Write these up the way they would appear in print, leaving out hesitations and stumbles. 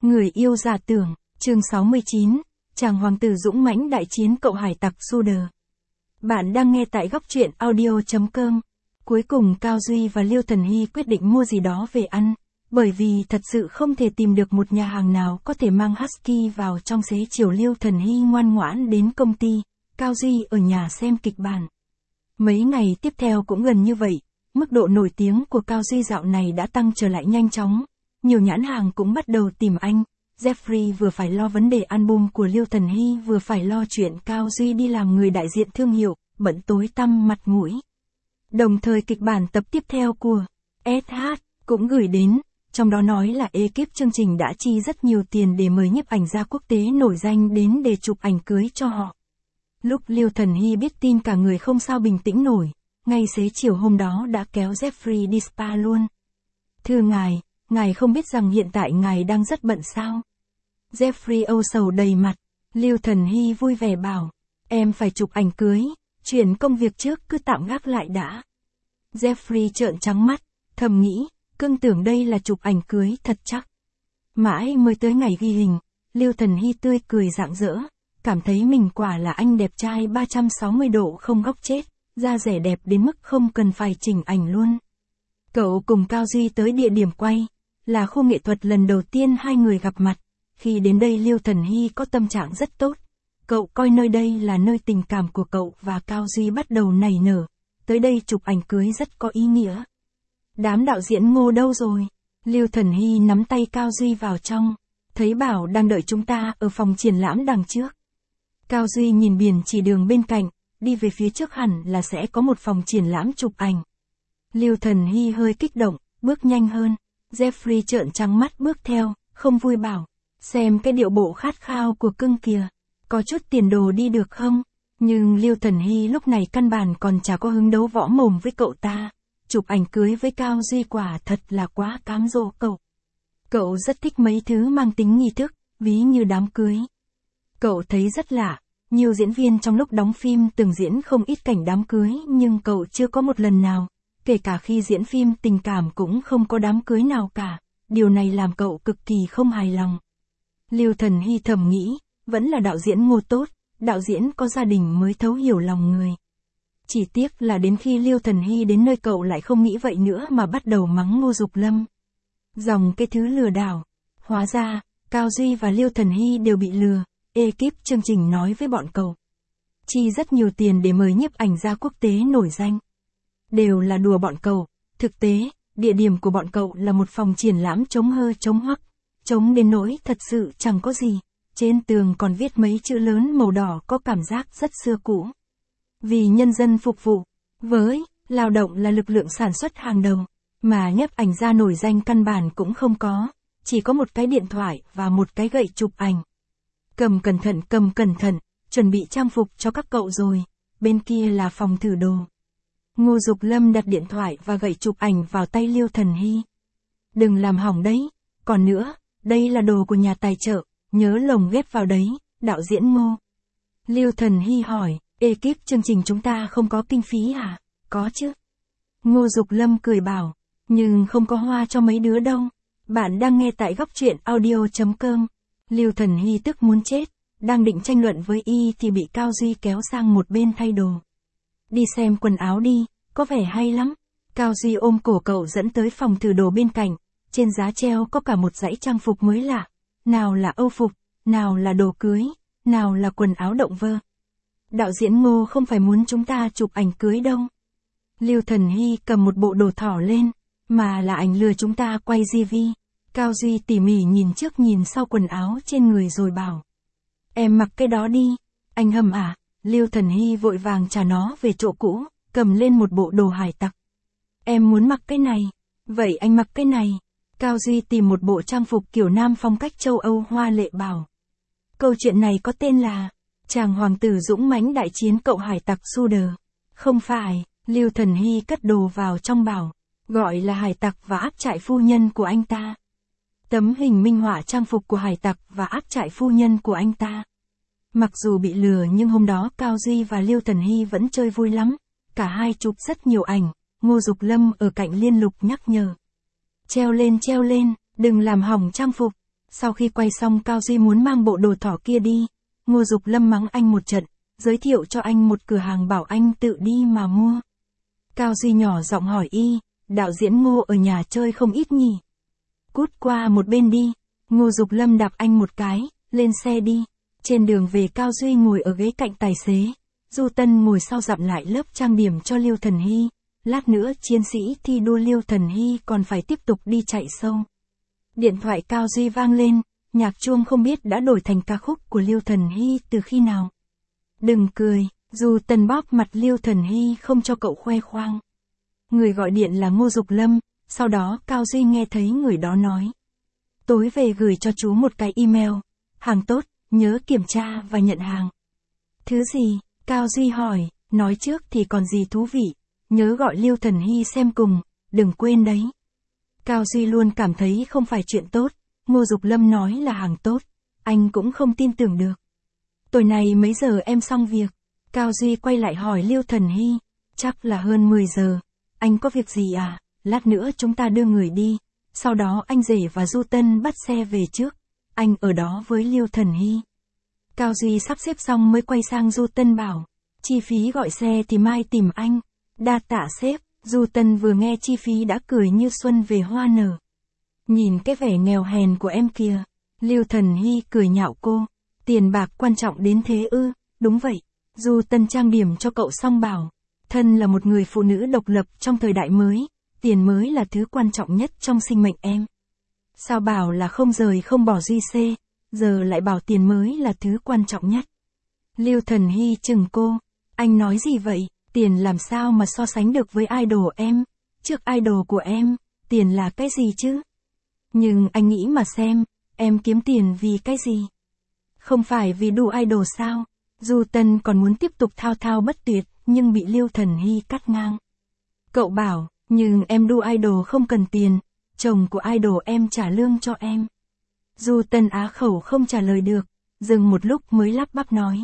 Người yêu giả tưởng, chương 69, chàng hoàng tử dũng mãnh đại chiến cậu hải tặc Suder. Bạn đang nghe tại góc truyện audio.com. Cuối cùng Cao Duy và Liêu Thần Hy quyết định mua gì đó về ăn, bởi vì thật sự không thể tìm được một nhà hàng nào có thể mang Husky vào trong xế chiều. Liêu Thần Hy ngoan ngoãn đến công ty, Cao Duy ở nhà xem kịch bản. Mấy ngày tiếp theo cũng gần như vậy, mức độ nổi tiếng của Cao Duy dạo này đã tăng trở lại nhanh chóng. Nhiều nhãn hàng cũng bắt đầu tìm anh. Jeffrey vừa phải lo vấn đề album của Liêu Thần Hy, vừa phải lo chuyện Cao Duy đi làm người đại diện thương hiệu, bận tối tăm mặt mũi. Đồng thời kịch bản tập tiếp theo của SH cũng gửi đến, trong đó nói là ekip chương trình đã chi rất nhiều tiền để mời nhiếp ảnh gia quốc tế nổi danh đến để chụp ảnh cưới cho họ. Lúc Liêu Thần Hy biết tin cả người không sao bình tĩnh nổi, ngay xế chiều hôm đó đã kéo Jeffrey đi spa luôn. Thưa ngài không biết rằng hiện tại ngài đang rất bận sao? Jeffrey âu sầu đầy mặt. Liêu Thần Hy vui vẻ bảo, em phải chụp ảnh cưới, chuyển công việc trước cứ tạm gác lại đã. Jeffrey trợn trắng mắt, thầm nghĩ, cưng tưởng đây là chụp ảnh cưới thật chắc. Mãi mới tới ngày ghi hình, Liêu Thần Hy tươi cười rạng rỡ, cảm thấy mình quả là anh đẹp trai 360 độ không góc chết, da rẻ đẹp đến mức không cần phải chỉnh ảnh luôn. Cậu cùng Cao Duy tới địa điểm quay, là khu nghệ thuật lần đầu tiên hai người gặp mặt. Khi đến đây Liêu Thần Hy có tâm trạng rất tốt. Cậu coi nơi đây là nơi tình cảm của cậu và Cao Duy bắt đầu nảy nở. Tới đây chụp ảnh cưới rất có ý nghĩa. Đám đạo diễn Ngô đâu rồi? Liêu Thần Hy nắm tay Cao Duy vào trong. Thấy bảo đang đợi chúng ta ở phòng triển lãm đằng trước. Cao Duy nhìn biển chỉ đường bên cạnh, đi về phía trước hẳn là sẽ có một phòng triển lãm chụp ảnh. Liêu Thần Hy hơi kích động, bước nhanh hơn. Jeffrey trợn trắng mắt bước theo, không vui bảo, xem cái điệu bộ khát khao của cưng kìa, có chút tiền đồ đi được không? Nhưng Liêu Thần Hy lúc này căn bản còn chả có hứng đấu võ mồm với cậu ta. Chụp ảnh cưới với Cao Duy quả thật là quá cám dỗ cậu. Cậu rất thích mấy thứ mang tính nghi thức, ví như đám cưới. Cậu thấy rất lạ, nhiều diễn viên trong lúc đóng phim từng diễn không ít cảnh đám cưới nhưng cậu chưa có một lần nào. Kể cả khi diễn phim tình cảm cũng không có đám cưới nào cả, điều này làm cậu cực kỳ không hài lòng. Liêu Thần Hy thầm nghĩ, vẫn là đạo diễn Ngô tốt, đạo diễn có gia đình mới thấu hiểu lòng người. Chỉ tiếc là đến khi Liêu Thần Hy đến nơi cậu lại không nghĩ vậy nữa mà bắt đầu mắng Ngô Dục Lâm. Dòng cái thứ lừa đảo. Hóa ra, Cao Duy và Liêu Thần Hy đều bị lừa, ekip chương trình nói với bọn cậu. Chi rất nhiều tiền để mời nhiếp ảnh gia quốc tế nổi danh. Đều là đùa bọn cậu, thực tế, địa điểm của bọn cậu là một phòng triển lãm trống hơ trống hoắc, trống đến nỗi thật sự chẳng có gì, trên tường còn viết mấy chữ lớn màu đỏ có cảm giác rất xưa cũ. Vì nhân dân phục vụ, với, lao động là lực lượng sản xuất hàng đầu, mà nhiếp ảnh gia nổi danh căn bản cũng không có, chỉ có một cái điện thoại và một cái gậy chụp ảnh. Cầm cẩn thận, chuẩn bị trang phục cho các cậu rồi, bên kia là phòng thử đồ. Ngô Dục Lâm đặt điện thoại và gậy chụp ảnh vào tay Liêu Thần Hy. Đừng làm hỏng đấy, còn nữa, đây là đồ của nhà tài trợ, nhớ lồng ghép vào đấy, đạo diễn Ngô. Liêu Thần Hy hỏi, ekip chương trình chúng ta không có kinh phí à? Có chứ. Ngô Dục Lâm cười bảo, nhưng không có hoa cho mấy đứa đâu. Bạn đang nghe tại góc truyện audio.com. Liêu Thần Hy tức muốn chết, đang định tranh luận với y thì bị Cao Duy kéo sang một bên thay đồ. Đi xem quần áo đi, có vẻ hay lắm. Cao Duy ôm cổ cậu dẫn tới phòng thử đồ bên cạnh, trên giá treo có cả một dãy trang phục mới lạ. Nào là âu phục, nào là đồ cưới, nào là quần áo động vơ. Đạo diễn Ngô không phải muốn chúng ta chụp ảnh cưới đâu. Liêu Thần Hy cầm một bộ đồ thỏ lên, mà là ảnh lừa chúng ta quay GV. Cao Duy tỉ mỉ nhìn trước nhìn sau quần áo trên người rồi bảo. Em mặc cái đó đi, anh Hầm à? Liêu Thần Hy vội vàng trả nó về chỗ cũ, cầm lên một bộ đồ hải tặc. Em muốn mặc cái này, vậy anh mặc cái này. Cao Duy tìm một bộ trang phục kiểu nam phong cách châu Âu hoa lệ bảo. Câu chuyện này có tên là, chàng hoàng tử dũng mãnh đại chiến cậu hải tặc Suder. Không phải, Liêu Thần Hy cất đồ vào trong bảo, gọi là hải tặc và áp trại phu nhân của anh ta. Tấm hình minh họa trang phục của hải tặc và áp trại phu nhân của anh ta. Mặc dù bị lừa nhưng hôm đó Cao Duy và Liêu Thần Hy vẫn chơi vui lắm, cả hai chụp rất nhiều ảnh. Ngô Dục Lâm ở cạnh liên lục nhắc nhở. Treo lên, đừng làm hỏng trang phục. Sau khi quay xong Cao Duy muốn mang bộ đồ thỏ kia đi, Ngô Dục Lâm mắng anh một trận, giới thiệu cho anh một cửa hàng bảo anh tự đi mà mua. Cao Duy nhỏ giọng hỏi y, đạo diễn Ngô ở nhà chơi không ít nhỉ? Cút qua một bên đi. Ngô Dục Lâm đạp anh một cái, lên xe đi. Trên đường về Cao Duy ngồi ở ghế cạnh tài xế, Du Tân ngồi sau dặm lại lớp trang điểm cho Liêu Thần Hy. Lát nữa chiến sĩ thi đua Liêu Thần Hy còn phải tiếp tục đi chạy sâu. Điện thoại Cao Duy vang lên, nhạc chuông không biết đã đổi thành ca khúc của Liêu Thần Hy từ khi nào. Đừng cười, Du Tân bóp mặt Liêu Thần Hy không cho cậu khoe khoang. Người gọi điện là Ngô Dục Lâm, sau đó Cao Duy nghe thấy người đó nói. Tối về gửi cho chú một cái email, hàng tốt, nhớ kiểm tra và nhận hàng. Thứ gì? Cao Duy hỏi, nói trước thì còn gì thú vị, nhớ gọi Liêu Thần Hy xem cùng, đừng quên đấy. Cao Duy luôn cảm thấy không phải chuyện tốt, Ngô Dục Lâm nói là hàng tốt, anh cũng không tin tưởng được. Tối nay mấy giờ em xong việc? Cao Duy quay lại hỏi Liêu Thần Hy, chắc là hơn 10 giờ, anh có việc gì à, lát nữa chúng ta đưa người đi, sau đó anh rể và Du Tân bắt xe về trước, anh ở đó với Liêu Thần Hy. Cao Duy sắp xếp xong mới quay sang Du Tân bảo, chi phí gọi xe thì mai tìm anh, đa tạ sếp. Du Tân vừa nghe chi phí đã cười như xuân về hoa nở. Nhìn cái vẻ nghèo hèn của em kìa. Liêu Thần Hy cười nhạo cô. Tiền bạc quan trọng đến thế ư? Đúng vậy. Du Tân trang điểm cho cậu xong bảo. Thân là một người phụ nữ độc lập trong thời đại mới, tiền mới là thứ quan trọng nhất trong sinh mệnh em. Sao bảo là không rời không bỏ Duy C, giờ lại bảo tiền mới là thứ quan trọng nhất. Liêu Thần Hy chừng cô. Anh nói gì vậy? Tiền làm sao mà so sánh được với idol em? Trước idol của em, tiền là cái gì chứ? Nhưng anh nghĩ mà xem, em kiếm tiền vì cái gì? Không phải vì đu idol sao? Du Tân còn muốn tiếp tục thao thao bất tuyệt, nhưng bị Liêu Thần Hy cắt ngang. Cậu bảo, nhưng em đu idol không cần tiền, chồng của idol em trả lương cho em. Du Tân á khẩu không trả lời được, dừng một lúc mới lắp bắp nói.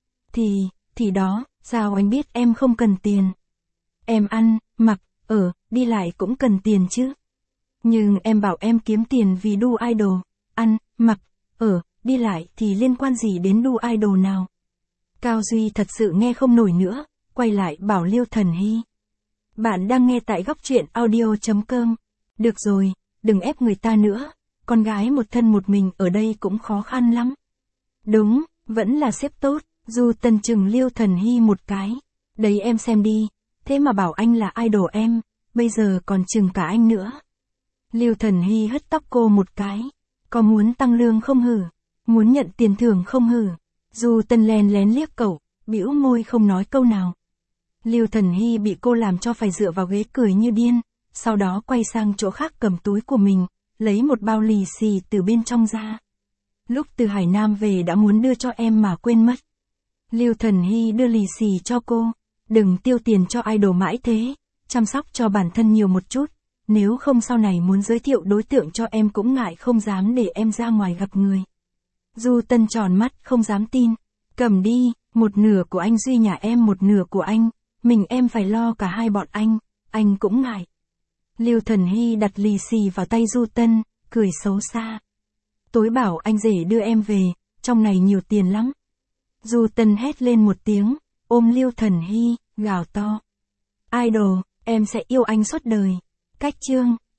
Thì đó, sao anh biết em không cần tiền? Em ăn, mặc, ở, đi lại cũng cần tiền chứ. Nhưng em bảo em kiếm tiền vì đu idol, ăn, mặc, ở, đi lại thì liên quan gì đến đu idol nào? Cao Duy thật sự nghe không nổi nữa, quay lại bảo Liêu Thần Hy. Bạn đang nghe tại góc truyện audio.com. Được rồi, đừng ép người ta nữa, con gái một thân một mình ở đây cũng khó khăn lắm. Đúng, vẫn là sếp tốt. Du Tân chừng Liêu Thần Hy một cái. Đấy em xem đi, thế mà bảo anh là idol em, bây giờ còn chừng cả anh nữa. Liêu Thần Hy hất tóc cô một cái. Có muốn tăng lương không hử? Muốn nhận tiền thưởng không hử? Du Tân lén lén liếc cậu, bĩu môi không nói câu nào. Liêu Thần Hy bị cô làm cho phải dựa vào ghế cười như điên, sau đó quay sang chỗ khác cầm túi của mình, lấy một bao lì xì từ bên trong ra. Lúc từ Hải Nam về đã muốn đưa cho em mà quên mất. Liêu Thần Hy đưa lì xì cho cô, đừng tiêu tiền cho idol mãi thế, chăm sóc cho bản thân nhiều một chút, nếu không sau này muốn giới thiệu đối tượng cho em cũng ngại không dám để em ra ngoài gặp người. Du Tân tròn mắt không dám tin, cầm đi, một nửa của anh Duy nhà em một nửa của anh, mình em phải lo cả hai bọn anh cũng ngại. Liêu Thần Hy đặt lì xì vào tay Du Tân, cười xấu xa. Tối bảo anh rể đưa em về, trong này nhiều tiền lắm. Du Tân hét lên một tiếng, ôm Liêu Thần Hy, gào to. Idol, em sẽ yêu anh suốt đời. Cách chương.